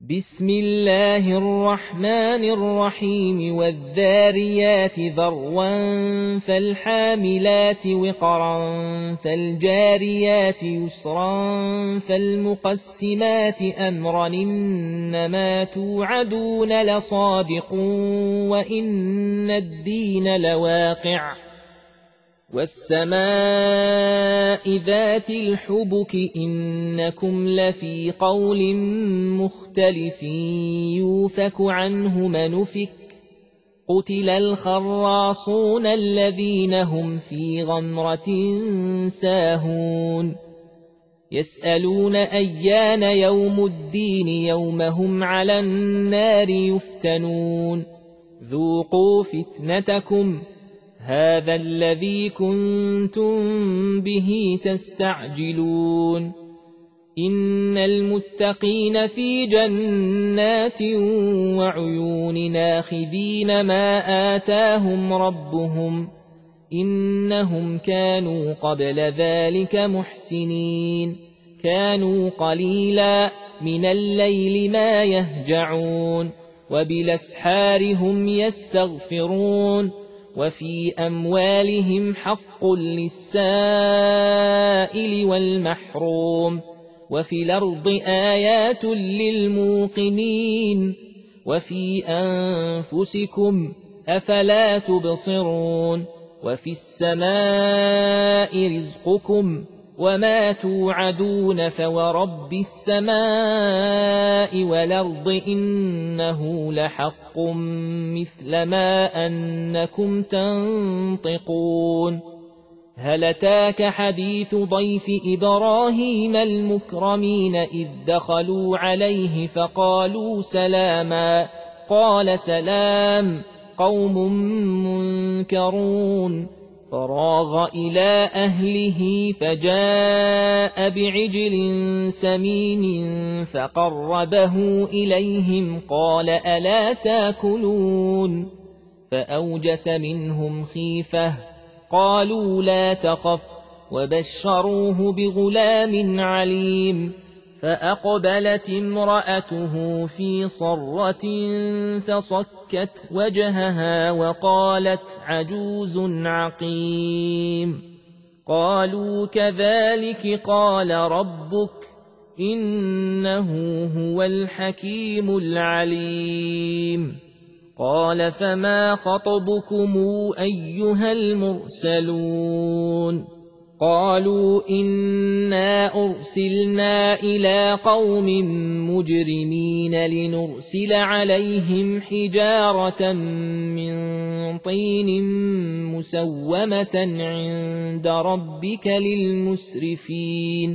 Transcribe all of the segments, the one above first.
بسم الله الرحمن الرحيم والذاريات ذروا فالحاملات وقرا فالجاريات يسرا فالمقسمات أمرا إنما توعدون لصادق وإن الدين لواقع والسماء ذات الحبك إنكم لفي قول مختلف يوفك عنه من أفك قتل الخراصون الذين هم في غمرة ساهون يسألون أيان يوم الدين يوم هم على النار يفتنون ذوقوا فتنتكم هذا الذي كنتم به تستعجلون إن المتقين في جنات وعيون ناخذين ما آتاهم ربهم إنهم كانوا قبل ذلك محسنين كانوا قليلا من الليل ما يهجعون وبالأسحار هم يستغفرون وفي أموالهم حق للسائل والمحروم وفي الأرض آيات للموقنين وفي أنفسكم أفلا تبصرون وفي السماء رزقكم وما توعدون فورب السماء والأرض إنه لحق مثل ما أنكم تنطقون هل أتاك حديث ضيف إبراهيم المكرمين إذ دخلوا عليه فقالوا سلاما قال سلام قوم منكرون فراغ إلى أهله فجاء بعجل سمين فقربه إليهم قال ألا تاكلون فأوجس منهم خيفة قالوا لا تخف وبشروه بغلام عليم فأقبلت امرأته في صرة فصكت وجهها وقالت عجوز عقيم قالوا كذلك قال ربك إنه هو الحكيم العليم قال فما خطبكم أيها المرسلون قالوا إنا أرسلنا إلى قوم مجرمين لنرسل عليهم حجارة من طين مسومة عند ربك للمسرفين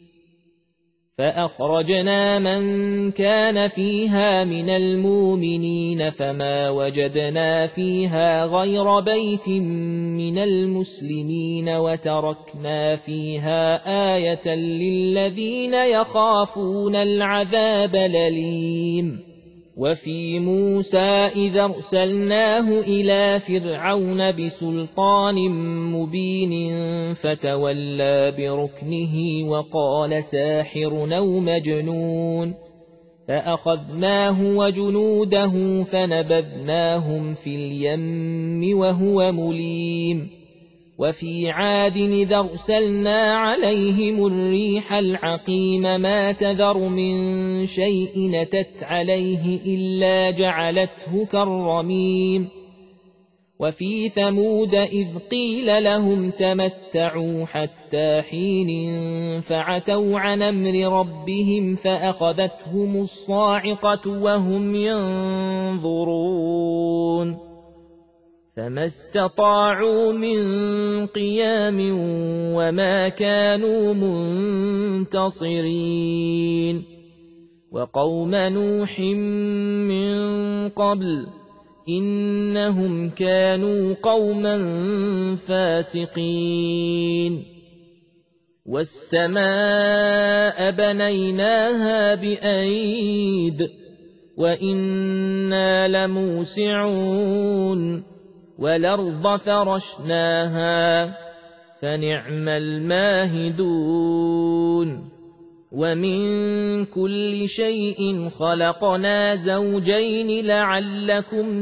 فأخرجنا من كان فيها من المؤمنين فما وجدنا فيها غير بيت من المسلمين وتركنا فيها آية للذين يخافون العذاب الأليم وفي موسى إذا أرسلناه إلى فرعون بسلطان مبين فتولى بركنه وقال ساحر أو مجنون فأخذناه وجنوده فنبذناهم في اليم وهو مليم وفي عاد إذا أرسلنا عليهم الريح العقيم ما تذر من شيء نتت عليه إلا جعلته كالرميم وفي ثمود إذ قيل لهم تمتعوا حتى حين فعتوا عن أمر ربهم فأخذتهم الصاعقة وهم ينظرون فما استطاعوا من قيام وما كانوا منتصرين وقوم نوح من قبل إنهم كانوا قوما فاسقين والسماء بنيناها بأيد وإنا لموسعون والأرض فرشناها فنعم الماهدون ومن كل شيء خلقنا زوجين لعلكم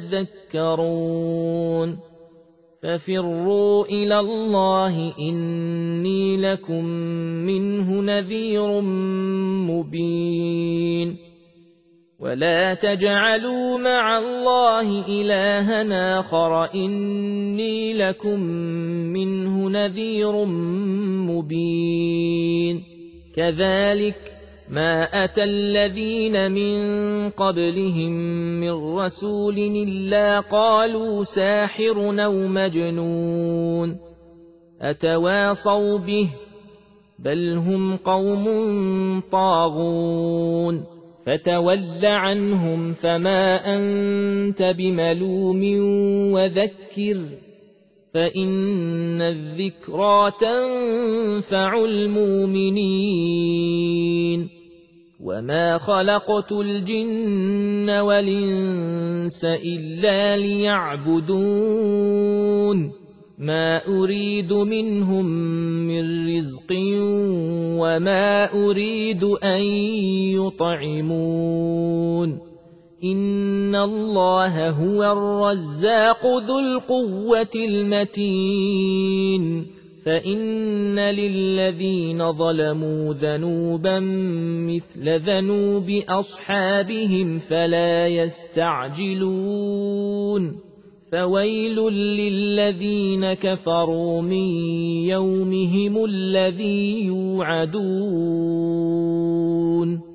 تذكرون ففروا إلى الله إني لكم منه نذير مبين ولا تجعلوا مع الله إلها آخر إني لكم منه نذير مبين كذلك ما أتى الذين من قبلهم من رسول إلا قالوا ساحر أو مجنون أتواصوا به بل هم قوم طاغون فتول عنهم فما أنت بملوم وذكر فإن الذكرى تنفع المؤمنين وما خلقت الجن والإنس إلا ليعبدون ما أريد منهم من رزق وما أريد أن يطعمون إن الله هو الرزاق ذو القوة المتين فإن للذين ظلموا ذنوبا مثل ذنوب أصحابهم فلا يستعجلون فويل للذين كفروا من يومهم الذي يوعدون